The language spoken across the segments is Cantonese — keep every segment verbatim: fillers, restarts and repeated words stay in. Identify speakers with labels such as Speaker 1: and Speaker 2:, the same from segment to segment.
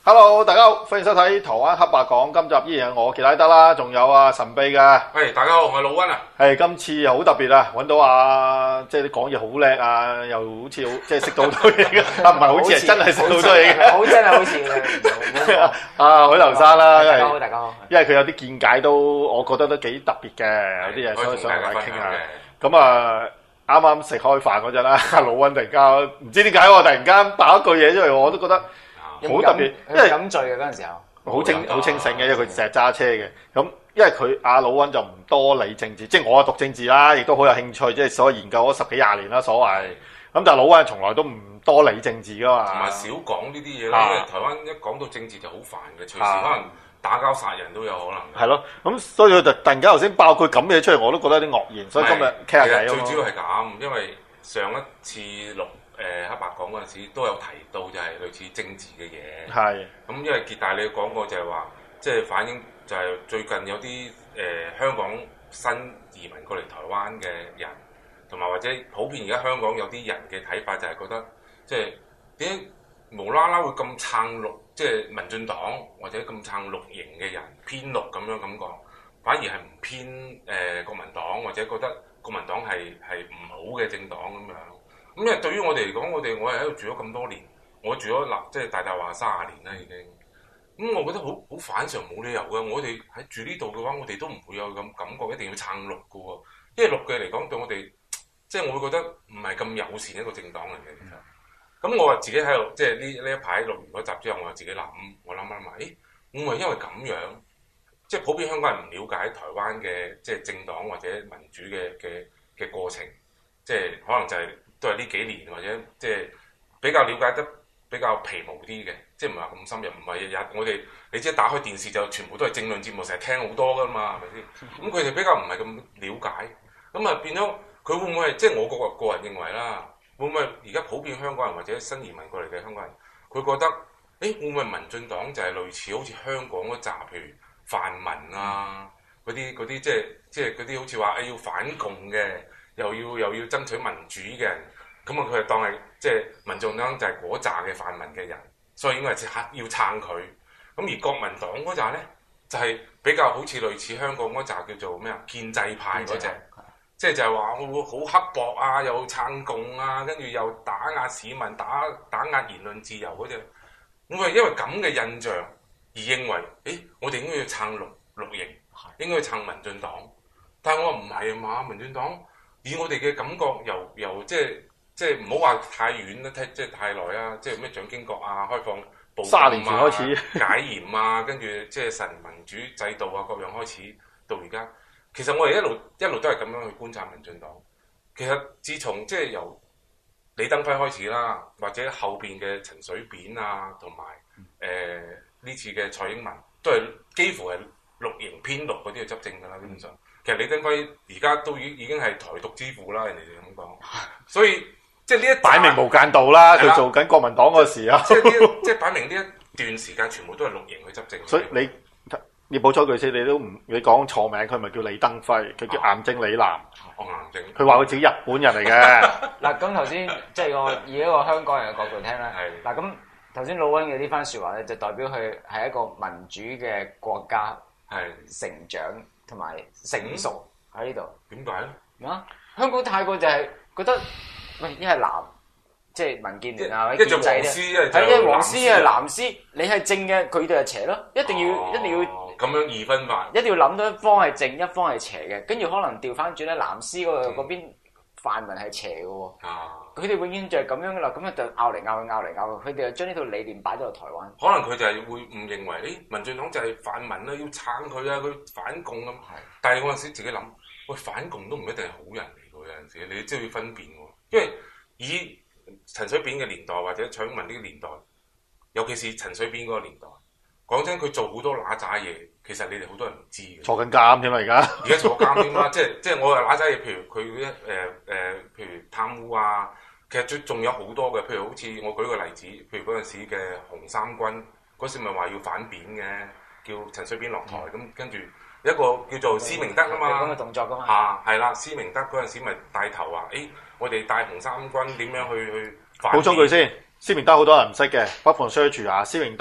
Speaker 1: Hello， 大家好，歡迎收睇台灣黑白講。今集依然係我傑拉德啦，仲有啊神秘嘅。
Speaker 2: 喂，大家好，我係老溫啊。
Speaker 1: 係今次好特別啊，揾到啊，即係你講嘢好叻啊，又好似好即係識到好多嘢嘅，啊唔係好似係真係識到好多嘢嘅，
Speaker 3: 好真係好似嘅。
Speaker 1: 啊許留山啦，
Speaker 3: 大家好，大家好。
Speaker 1: 因為佢有啲見解都，我覺得都幾特別嘅，有啲嘢所以想同大家傾下。咁啊，啱啱食開飯嗰陣啦，老溫突然間唔知點解喎，突然間爆一句嘢出嚟，我都覺得。好特別，因為
Speaker 3: 飲醉嘅嗰陣時候，
Speaker 1: 好清好清醒嘅，因為佢成日揸車嘅。咁因為佢阿老溫就唔多理政治，即係我係讀政治啦，亦都好有興趣，即係所謂研究咗十幾廿年啦，所謂。咁但係老溫從來都唔多理政治噶嘛，
Speaker 2: 同埋少講呢啲嘢啦。因為台灣一講到政治就好煩嘅，隨時可能打交殺人都有可能。
Speaker 1: 係咯，咁所以佢就突然間頭先爆佢咁嘅嘢出嚟，我都覺得有啲愕然。所以今日傾下偈。
Speaker 2: 最主要係咁，因為上一次錄。誒、呃、黑白講嗰陣時都有提到，就係類似政治嘅嘢。係。咁因為傑大你講過就係話，即係反映就係最近有啲誒、呃、香港新移民過嚟台灣嘅人，同埋或者普遍而家香港有啲人嘅睇法就係覺得，即係點解無啦啦會咁撐綠，即係民進黨或者咁撐綠營嘅人偏綠咁樣感覺，反而係唔偏誒、呃、國民黨，或者覺得國民黨係係唔好嘅政黨咁樣。咁因為對於我哋嚟講，我哋我係喺度住咗咁多年，我住咗立即係大大話三十年啦已經。咁我覺得好好反常，冇理由嘅。我哋喺住呢度嘅話，我哋都唔會有咁感覺，一定要撐綠嘅喎。因為綠嘅嚟講對我哋，即係我會覺得唔係咁友善一個政黨嚟嘅。其實，咁我話自己喺度，即係呢呢一排錄完嗰集之後，我就自己諗，我諗諗埋，誒，會唔會因為咁樣，即係普遍香港人唔了解台灣嘅即係政黨或者民主嘅嘅嘅過程，即係可能就係、是。都係呢幾年或者即係比較了解得比較皮毛啲嘅，即係唔係話咁深入，唔係日日我哋你知打開電視就全部都係政論節目，成日聽好多噶嘛，係咪先？咁佢哋比較唔係咁了解，咁啊變咗佢會唔會係即係我個個人認為啦？會唔會而家普遍香港人或者新移民過嚟嘅香港人，佢覺得誒會唔會民進黨就係類似好似香港嗰扎，譬如泛民啊嗰啲嗰啲即係即係嗰啲好似話誒要反共嘅。又要又要爭取民主嘅人，咁啊佢就當係即係民眾黨就係嗰扎嘅泛民嘅人，所以應該係要撐佢。咁而國民黨嗰扎咧，就係、是、比較好似類似香港嗰扎叫做咩啊建制派嗰隻，即係就係話會會好刻薄啊，又撐共啊，跟住又打壓市民、打打壓言論自由嗰隻。我係因為咁嘅印象而認為，誒我哋應該要撐綠綠營，應該要撐民進黨。但係我話唔係啊嘛，民進黨。以我哋嘅感覺由，由由即係即係唔好話太遠啦，即係太耐啊！即係咩蔣經國啊，開放報禁啊，
Speaker 1: 卅年前開始
Speaker 2: 解嚴啊，跟住即係實民主制度啊，各樣開始到而家。其實我哋一路一路都係咁樣去觀察民進黨。其實自從即係由李登輝開始啦，或者後邊嘅陳水扁啊，同埋誒呢次嘅蔡英文，都係幾乎係綠營偏綠嗰啲去執政㗎啦，基本上。其實李登輝而家都已已經係台獨之父啦，人哋就咁講，所以即係呢一
Speaker 1: 擺明無間道啦，佢做緊國民黨嗰時啊，
Speaker 2: 即係呢即係擺明呢一段時間全部都係綠營去執政。
Speaker 1: 所以你你補充句先，你都唔你講錯名，佢咪叫李登輝，佢叫顏正李南。
Speaker 2: 哦，顏正。
Speaker 1: 佢話佢自己日本人嚟嘅。
Speaker 3: 嗱咁頭先即係我以一個香港人嘅角度聽啦。嗱咁頭先老溫嘅呢番説話咧，就代表佢係一個民主嘅國家，係成長。同埋成熟喺呢度，
Speaker 2: 點解咧？
Speaker 3: 啊，香港太過就係覺得，喂，一係藍，即係民建聯啊，
Speaker 2: 或者建制咧，
Speaker 3: 係一黃絲，一係藍絲，你係正嘅，佢哋係邪咯，一定要、哦、一定要
Speaker 2: 咁樣二分法，
Speaker 3: 一定要諗到一方係正，一方係邪嘅，跟住可能調翻轉咧，藍絲嗰個嗰邊泛民係邪嘅喎。啊佢哋永遠就係咁樣噶啦，咁啊就拗嚟拗去，拗嚟拗去，佢哋就將呢套理念擺咗落台灣。
Speaker 2: 可能佢就係會誤認為，誒、欸、民進黨就係泛民啦，要撐佢啊，佢反共咁。係，但係嗰陣時自己諗，喂反共都唔一定係好人嚟㗎，有陣時你都要分辨喎。因為以陳水扁嘅年代或者蔡英文呢個年代，尤其是陳水扁嗰個年代，講真佢做好多揦渣嘢，其實你哋好多人唔知嘅。
Speaker 1: 坐緊監添嘛而家，
Speaker 2: 而家坐監添啦，即係即係我係揦渣嘢，譬如佢嗰啲誒誒，譬如貪污啊。其實仲仲有好多嘅，譬如好似我舉個例子，譬如嗰陣時嘅紅三軍嗰時咪話要反扁嘅，叫陳水扁落台，咁、嗯、跟住一個叫做施明德啊嘛，
Speaker 3: 咁嘅動作噶嘛，
Speaker 2: 嚇係啦，施明德嗰陣時咪帶頭話，誒我哋帶紅三軍點樣去去反扁。
Speaker 1: 補充句先，施明德好多人唔識嘅，不妨 search 下施明德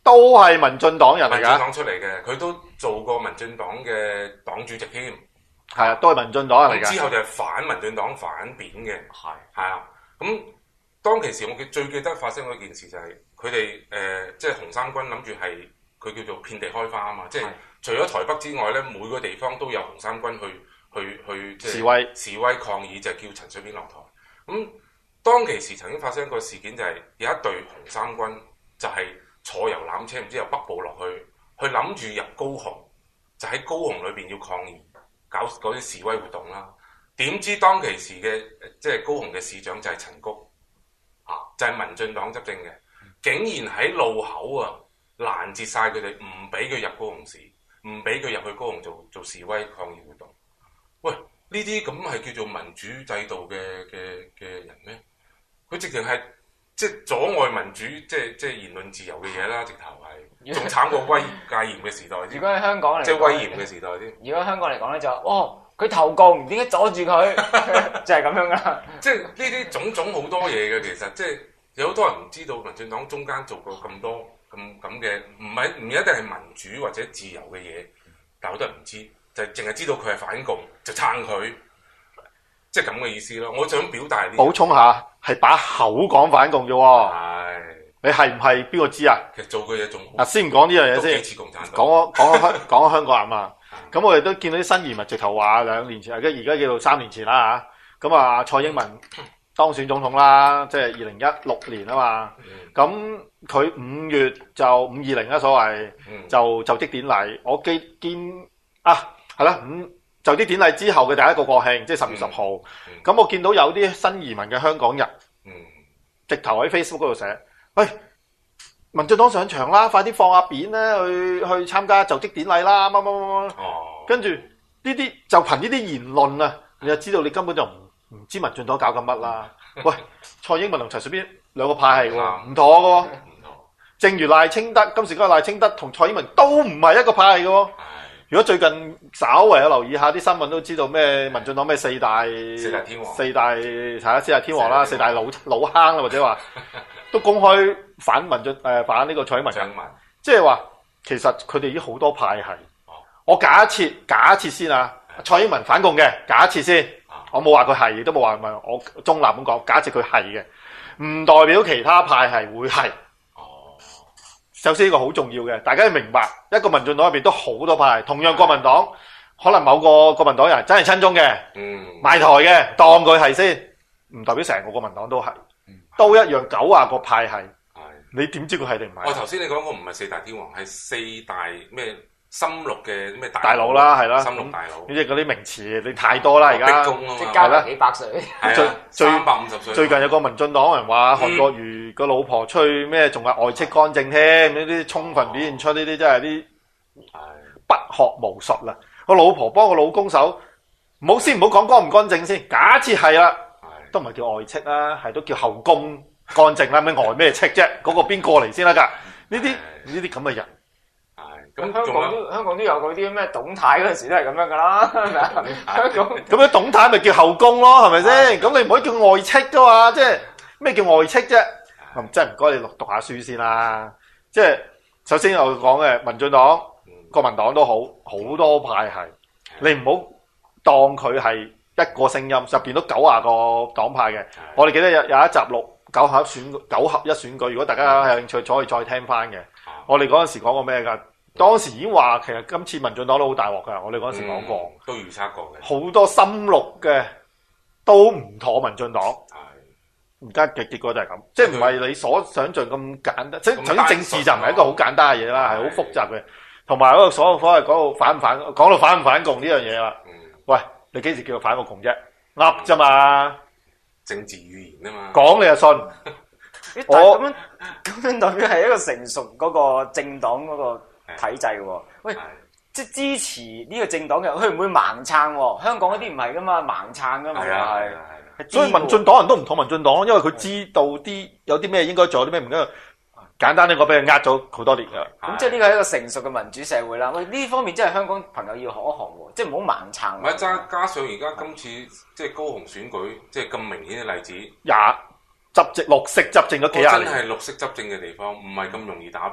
Speaker 1: 都係民進黨人嚟㗎。
Speaker 2: 民進黨出嚟嘅，佢都做過民進黨嘅黨主席添。
Speaker 1: 係啊，都係民進黨人嚟㗎。
Speaker 2: 之後就係反民進黨反扁嘅。
Speaker 3: 係
Speaker 2: 係啊，咁當其時我記最記得發生嗰件事就係佢哋誒，即係紅衫軍諗住係佢叫做遍地開花啊嘛，即係除咗台北之外咧，每個地方都有紅衫軍去去去即係
Speaker 1: 示威
Speaker 2: 示威抗議，就係叫陳水扁落台。咁當其時曾經發生一個事件，就係有一隊紅衫軍就係坐遊覽車，唔知由北部落去，去諗住入高雄，就喺高雄裏邊要抗議，搞嗰啲示威活動啦。點知當其時嘅即係高雄嘅市長就係陳菊，啊，就係、是、民進黨執政嘅，竟然喺路口啊攔截晒佢哋，唔俾佢入高雄市，唔俾佢入去高雄做做示威抗議活動。喂，呢啲咁係叫做民主制度嘅嘅嘅人咩？佢直情係即係阻礙民主，即係即係言論自由嘅嘢啦，直頭係仲慘過威戒嚴嘅時代。
Speaker 3: 如果喺香港嚟，
Speaker 2: 即係威嚴嘅時代啲。
Speaker 3: 如果香港嚟講咧，就哦。佢投共，點解阻住佢？就係咁樣啦。
Speaker 2: 即係呢啲種種好多嘢嘅，其實即係有好多人唔知道民進黨中間做過咁多咁咁嘅，唔係唔一定係民主或者自由嘅嘢，但好多人唔知，就淨係知道佢係反共，就撐佢，即係咁嘅意思咯。我想表達呢，
Speaker 1: 補充下，係把口講反共啫喎。
Speaker 2: 係
Speaker 1: 你係唔係邊個知啊？
Speaker 2: 其實做嘅嘢仲
Speaker 1: 嗱，先唔講呢樣嘢先。
Speaker 2: 幾似共產黨。
Speaker 1: 講講香講香港人嘛。咁我哋都見到啲新移民直頭話兩年前，而家而家叫做三年前啦嚇。咁啊，蔡英文當選總統啦，即係二零一六年啊嘛。咁佢五月就五二零啦，所謂就就職典禮。我記見啊，係啦，五就職典禮之後嘅第一個國慶，即係十月十號。咁我見到有啲新移民嘅香港人，直頭喺 Facebook 嗰度寫，喂，民進黨上場啦，快啲放阿扁咧去去參加就職典禮啦，乜乜乜乜。哦，跟住呢啲就憑呢啲言論啊，你就知道你根本就唔唔知民進黨搞緊乜啦。喂，蔡英文同陳水扁兩個派系喎，唔妥嘅喎。正如賴清德，今時嗰個賴清德同蔡英文都唔係一個派系嘅喎。如果最近稍為有留意下啲新聞，都知道咩民進黨咩四大
Speaker 2: 四大天王，
Speaker 1: 四大係啦，四大天王啦，四大老老坑啦，或者話都公開反民進誒反呢個蔡英文，即係話其實佢哋已經好多派系。我假設假設先啊，蔡英文反共嘅假設先，我冇話佢係，亦都冇話唔係，我中立咁講，假設佢係嘅，唔代表其他派系會係。首先呢個好重要嘅，大家要明白，一個民進黨入邊都好多派系，同樣國民黨可能某個國民黨人真係親中嘅，嗯，賣台嘅，當佢係先，唔代表成個國民黨都係，都一樣九啊個派系，你點知佢係定唔係？
Speaker 2: 我頭先你講過唔係四大天王，係四大咩？深綠嘅咩大
Speaker 1: 大佬啦，係啦，
Speaker 2: 深綠大佬，
Speaker 1: 呢啲嗰啲名詞你太多啦，而家
Speaker 3: 即係加埋幾百歲，
Speaker 1: 最
Speaker 2: 三百五十歲。
Speaker 1: 最近有個民進黨人話韓國瑜個老婆出去咩，仲係外戚干政添，呢啲充分表現出呢啲真係啲不學無術啦。個老婆幫個老公手，唔好先唔好講乾唔乾淨先，假設係啦，都唔係叫外戚啦，係都叫後宮乾淨啦，咩外咩戚啫？嗰個邊個嚟先得㗎？呢啲呢啲咁嘅人。
Speaker 3: 咁香港都香港都有嗰啲咩董太嗰陣時都係咁樣噶啦，係咪啊？香港
Speaker 1: 咁樣董太咪叫後宮咯，係咪先？咁你唔可以叫外戚噶嘛？即係咩叫外戚啫？咁真係唔該你讀下書先啦。即係首先我講嘅民進黨、國民黨都好好多派系，你唔好當佢係一個聲音，入邊都九廿個黨派嘅。我哋記得有有一集錄九合一選九合一選舉，如果大家有興趣，可以再聽翻嘅。我哋嗰陣時講過咩噶？當時已經話其實今次民進黨都好大鑊㗎，我哋嗰陣時講過，
Speaker 2: 嗯、都預測過嘅。
Speaker 1: 好多深綠嘅都唔妥民進黨，而家嘅結果就係咁，即係唔係你所想像咁簡單。即係首先政治就唔係一個好簡單嘅嘢啦，係好複雜嘅。同埋嗰個所謂所謂講到反唔反，講到反唔反共呢樣嘢啦。嗯、喂，你幾時叫做反過共啫？噏啫嘛，
Speaker 2: 政治語言啊嘛。
Speaker 1: 講你就信。
Speaker 3: 我咁樣咁樣代表係一個成熟嗰個政黨嗰個體制喎，喂，即係支持呢個政黨嘅，佢唔會盲撐喎。香港嗰啲唔係噶嘛，盲撐噶嘛，係。
Speaker 1: 所以民進黨人都唔妥民進黨，因為佢知道啲有啲咩應該做，有啲咩唔應該。簡單啲講，俾佢呃咗好多年㗎。
Speaker 3: 咁即係呢個係一個成熟嘅民主社會啦。喂，呢方面真係香港朋友要學一學喎，即係唔好盲撐。
Speaker 2: 唔係加加上而家今次即係高雄選舉，即係咁明顯嘅例子，
Speaker 1: 廿執政綠色執政咗幾廿年，
Speaker 2: 真係綠色執政嘅地方，唔係咁容易打破嘅。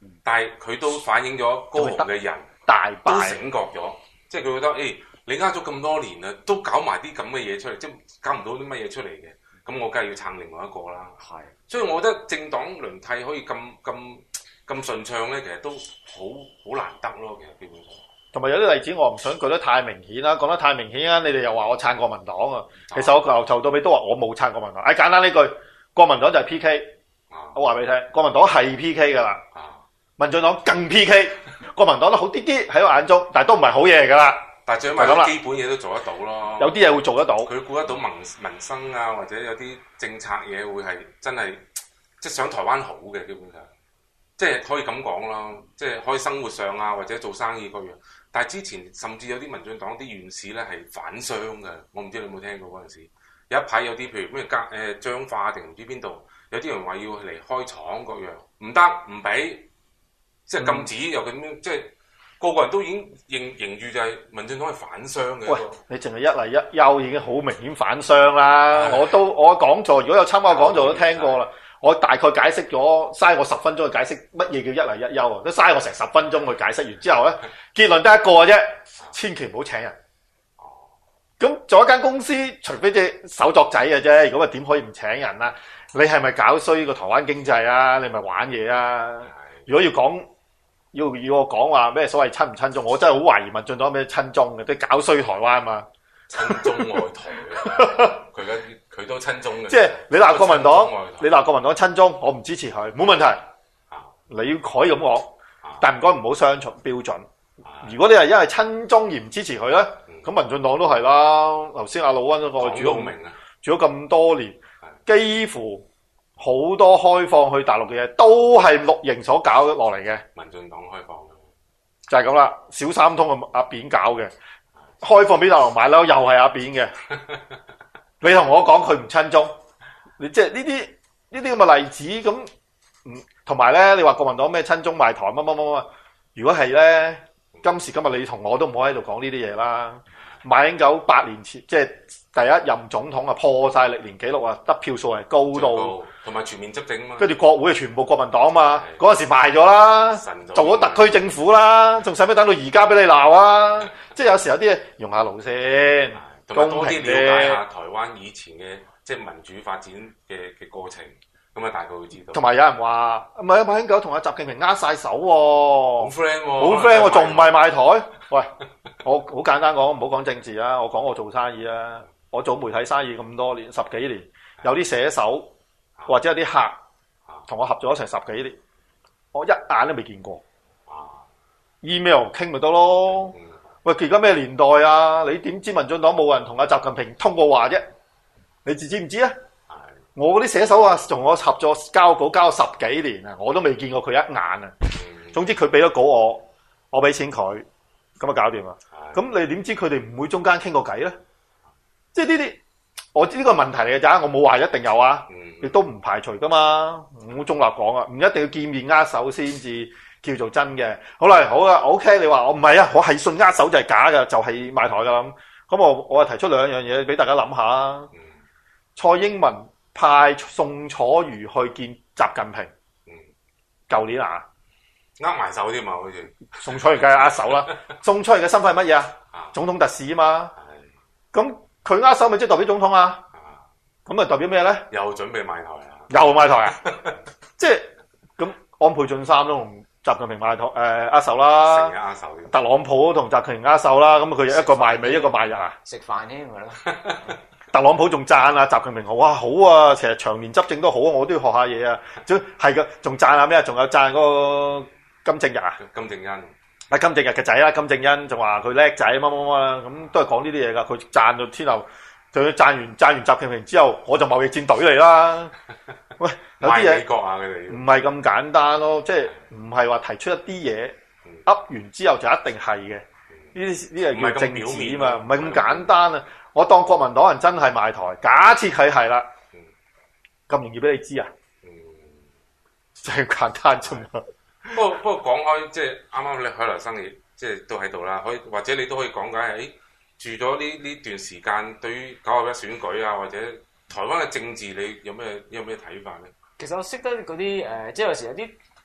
Speaker 2: 但係佢都反映咗高雄嘅人
Speaker 1: 大
Speaker 2: 都醒覺咗，即係佢覺得誒、欸，你呃咗咁多年啦，都搞埋啲咁嘅嘢出嚟，即係搞唔到啲乜嘢出嚟嘅，咁我梗係要撐另外一個啦。係，所以我覺得政黨輪替可以咁咁咁順暢咧，其實都好好難得咯。其實基本上，同
Speaker 1: 埋有啲例子我唔想舉得太明顯啦，講得太明顯啊，你哋又話我撐國民黨啊。其實我由頭到尾都話我冇撐國民黨。誒、哎，簡單呢句，國民黨就係 P K。我話俾你聽，國民黨係 P K 噶啦，民進黨更 P K， 國民黨都好啲啲喺我眼中，但係都唔係好嘢嚟噶啦。
Speaker 2: 但係最尾有基本嘢都做得到咯。
Speaker 1: 有啲嘢會做得到，
Speaker 2: 佢顧得到民民生啊，或者有啲政策嘢會係真係即係想台灣好嘅，基本上即係可以咁講咯，即係可以生活上啊，或者做生意嗰樣。但係之前甚至有啲民進黨啲院士咧係反商嘅，我唔知你有冇聽過嗰陣時。有一排有啲譬如咩嘉誒彰化定唔知邊度。有啲人話要嚟開廠嗰樣，唔得唔俾，即係禁止、嗯、又咁樣，即係個個人都已經認認住就係民進黨係反商嘅。喂，
Speaker 1: 你淨係一例一休已經好明顯反商啦！我都我講座如果有參加講座都聽過啦，我大概解釋咗，嘥我十分鐘去解釋乜嘢叫一例一休啊，都嘥我成十分鐘去解釋完之後咧，結論得一個啫，千祈唔好請人。咁做一間公司，除非隻手作仔嘅啫，如果話點可以唔請人啊？你係咪搞衰個台灣經濟啊？你咪玩嘢啊！如果要講要要我講話咩所謂親唔親中，我真係好懷疑民進黨咩親中嘅，都搞衰台灣嘛！
Speaker 2: 親中愛台啊！佢而家佢都親中嘅。即係
Speaker 1: 你鬧國民黨，你鬧國民黨親中，我唔支持佢，冇問題。你可以咁講，但唔該唔好雙重標準。如果你係因為親中而唔支持佢咧，咁、嗯、民進黨都係啦。頭先阿老溫嗰個住咗住咗咁多年。幾乎好多開放去大陸嘅嘢都係綠營所搞落嚟嘅。
Speaker 2: 民進黨開放
Speaker 1: 就係咁啦。小三通係阿扁搞嘅，開放俾大陸買樓又係阿扁嘅。你同我講佢唔親中，你即係呢啲呢啲咁嘅例子咁，嗯，同埋咧，你話國民黨咩親中賣台乜乜乜乜，如果係咧，今時今日你同我都唔好喺度講呢啲嘢啦。馬英九八年前即係第一任總統啊，破晒歷年紀錄啊，得票數係高到，
Speaker 2: 同埋全面執政啊嘛。
Speaker 1: 跟住國會係全部國民黨啊嘛，嗰陣時賣咗啦，做咗特區政府啦，仲使乜等到而家俾你鬧啊？即係有時有啲嘢用下腦先，
Speaker 2: 同埋多啲了解下台灣以前嘅即係民主發展嘅嘅過程，咁啊大概會知道。
Speaker 1: 同埋有人話唔係啊，馬英九同阿習近平握晒手喎，
Speaker 2: 好 friend 喎，
Speaker 1: 好 friend 喎，仲唔係賣台？喂，我好簡單講，唔好講政治啊，我講我做生意啊。我做媒體生意咁多年，十幾年，有啲寫手或者有啲客同我合作咗成十幾年，我一眼都未見過。email 傾咪得咯。喂，而家咩年代啊？你點知民進黨冇人同阿習近平通過話啫？你知知唔知啊？我嗰啲寫手啊，同我合作交稿交十幾年啊，我都未見過佢一眼啊。總之佢俾咗稿我，我俾錢佢，咁啊搞掂啦。咁你點知佢哋唔會中間傾過偈咧？即係呢啲，我知呢個問題嚟嘅咋，我冇話一定有啊，亦都唔排除噶嘛。我中立講啊，唔一定要見面握手先至叫做真嘅。好啦，好啦 ，OK， 你話我唔係啊，我係信握手就係假嘅，就係、是、賣台噶啦。咁我我提出兩樣嘢俾大家諗下啊。蔡英文派宋楚瑜去見習近平，舊年啊，
Speaker 2: 握埋手添嘛，好似
Speaker 1: 宋楚瑜梗係握手啦。宋楚瑜嘅身份係乜嘢啊？總統特使啊嘛。咁佢握手咪即係代表總統啊？咁咪代表咩咧？
Speaker 2: 又準備賣台啊？
Speaker 1: 又賣台啊？即係咁，安倍晉三都同習近平賣台誒握手啦。
Speaker 2: 成日握手。
Speaker 1: 特朗普都同習近平握手啦。咁佢一個賣尾，一個賣日啊？
Speaker 3: 食飯添咪咯。
Speaker 1: 特朗普仲讚啊，習近平好哇好啊，其實長年執政都好啊，我都要學下嘢啊。仲係噶，仲讚下咩啊？仲有讚嗰個金正日啊？
Speaker 2: 金正恩。
Speaker 1: 啊，金正日嘅仔啦，金正恩仲話佢叻仔乜乜乜啦，咁都係講呢啲嘢噶。佢讚到天后，仲要讚完讚完習近平之後，我就貿易戰隊嚟啦。喂，有啲嘢
Speaker 2: 美國啊，佢哋
Speaker 1: 唔係咁簡單咯，即係唔係話提出一啲嘢噏完之後就一定係嘅。呢啲呢係叫政治啊嘛，唔係咁簡單啊。我當國民黨人真係賣台，假設佢係啦，咁容易俾你知啊？就係簡單啫嘛。
Speaker 2: 不過不過講開，即係啱啱你海來生意，即係都喺度啦。可以或者你都可以講解係，誒住咗呢呢段時間，對於九合一選舉啊，或者台灣嘅政治，你有咩有咩睇法咧？
Speaker 3: 其實我識得嗰啲誒，即係有時有啲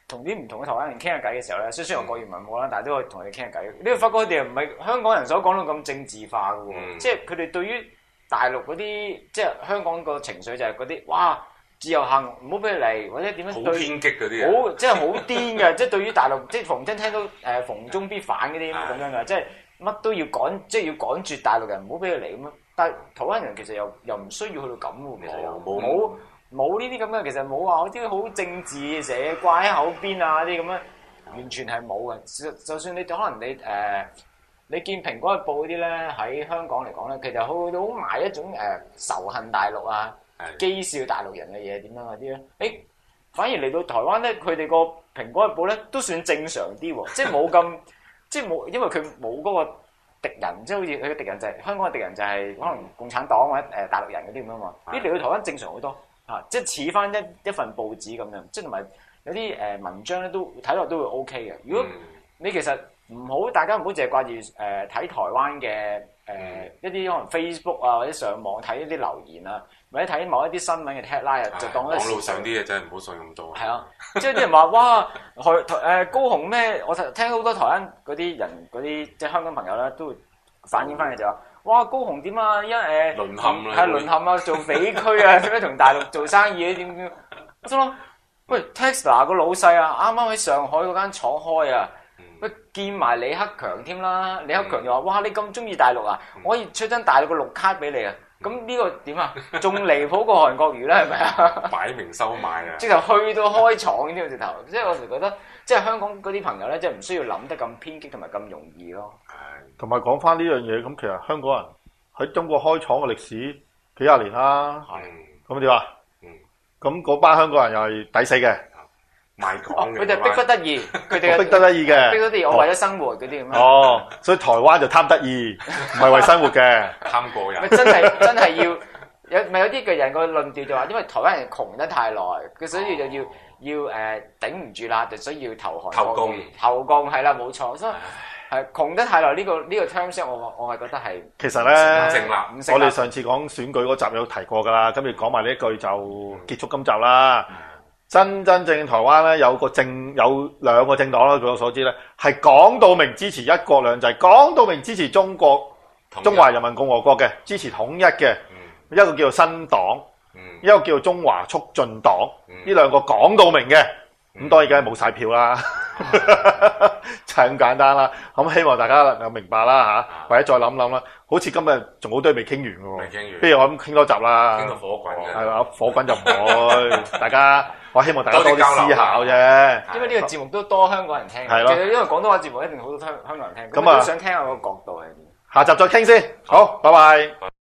Speaker 3: 同啲唔同嘅台灣人傾下偈嘅時候咧，雖雖然我國語唔係好啦，但係都可以同佢哋傾下偈。你會發覺佢哋唔係香港人所講到咁政治化嘅喎，嗯、即係佢哋對於大陸嗰啲即係香港個情緒就係嗰啲哇自由行唔好俾佢嚟，或者點樣對
Speaker 2: 好偏激嗰啲
Speaker 3: 好即係好癲嘅，即係對於大陸即係逢親聽到誒、呃、逢中必反嗰啲咁樣嘅，即係乜都要趕，即係要趕絕大陸人唔好俾佢嚟咁樣。但係台灣人其實又又唔需要去到咁喎，其實又冇。冇呢啲咁嘅，其實冇話嗰啲好政治成日掛喺口邊啊啲咁樣，完全係冇嘅。就就算你可能你誒、呃，你見蘋果日報嗰啲咧喺香港嚟講咧，其實好好賣一種誒、呃、仇恨大陸啊、譏笑大陸人嘅嘢點樣嗰啲咧。誒，反而嚟到台灣咧，佢哋個蘋果日報咧都算正常啲喎，即係冇咁，即係冇，因為佢冇嗰個敵人，即係好似佢嘅敵人就係、是、香港嘅敵人就係可能共產黨或者誒大陸人嗰啲咁啊嘛。啲嚟到台灣正常好多。啊！即係似翻一一份報紙咁樣，即係同埋有啲誒、呃、文章咧都睇落都會 O K 嘅。如果你其實唔好，大家唔好淨係掛住誒睇台灣嘅誒、呃、一啲可能 Facebook 啊，或者上網睇一啲留言啊，或者睇某一啲新聞嘅 headline 啊，就當一
Speaker 2: 網路上啲嘢真係唔好信咁多。
Speaker 3: 係啊，即係啲人話哇，台台誒高雄咩？我聽好多台灣嗰啲人嗰啲即係香港朋友咧都會反映翻嘅就話。哇！高雄點啊？因誒
Speaker 2: 淪陷啦，
Speaker 3: 係淪陷啊！做匪區啊，點樣同大陸做生意啊？點點？我心諗，喂 Tesla 個老細啊，啱啱喺上海嗰間廠開啊，喂、嗯、見埋李克強添啦，李克強就話：哇！你咁中意大陸啊？嗯、我可以出張大陸嘅綠卡俾你啊！咁呢、嗯、個點啊？仲離譜過韓國瑜啦，係咪啊？
Speaker 2: 擺明收買啊！
Speaker 3: 直頭去到開廠呢個直頭，即係我哋覺得，即係香港嗰啲朋友咧，即係唔需要諗得咁偏激同埋咁容易咯。
Speaker 1: 同埋講翻呢樣嘢，咁其實香港人喺中國開廠嘅歷史幾廿年啦，咁點啊？咁嗰班香港人又係抵死嘅，
Speaker 2: 賣港嘅。
Speaker 3: 佢哋逼不得已，佢哋
Speaker 1: 逼得得意嘅，
Speaker 3: 逼得得意，我為咗生活嗰啲咁樣。
Speaker 1: 哦，所以台灣就貪得意，唔係為生活嘅，
Speaker 2: 貪過人。
Speaker 3: 咪真係真係要有咪有啲嘅人個論調就話，因為台灣人窮得太耐，佢所以就要要誒頂唔住啦，就需要投降。
Speaker 2: 投共，
Speaker 3: 投共係啦，冇錯，所以。係窮得太耐，呢、這個呢、這個 terms 我我係覺得係
Speaker 1: 其實咧，我哋上次講選舉嗰集有提過㗎啦，今日講埋呢一句就結束今集啦。嗯、真真正台灣咧有個政有兩個政黨啦，據我所知咧係講到明支持一國兩制，講到明支持中國一中華人民共和國嘅，支持統一嘅，嗯、一個叫做新黨，嗯、一個叫做中華促進黨，呢、嗯、兩個講到明嘅。咁當然梗係冇晒票啦，就係咁簡單啦。咁希望大家能夠明白啦嚇，或者再諗諗啦。好似今日仲好多未傾完嘅喎，
Speaker 2: 未傾完。
Speaker 1: 不如我咁傾多集啦。
Speaker 2: 傾到火滾嘅。
Speaker 1: 係嘛，火滾就唔會。大家，我希望大家多啲思考啫。
Speaker 3: 因為呢個節目都多香港人聽。係咯。其實因為廣東話節目一定好多香香港人聽。咁啊，想聽下個角度係點。
Speaker 1: 下集再傾先。好，拜拜。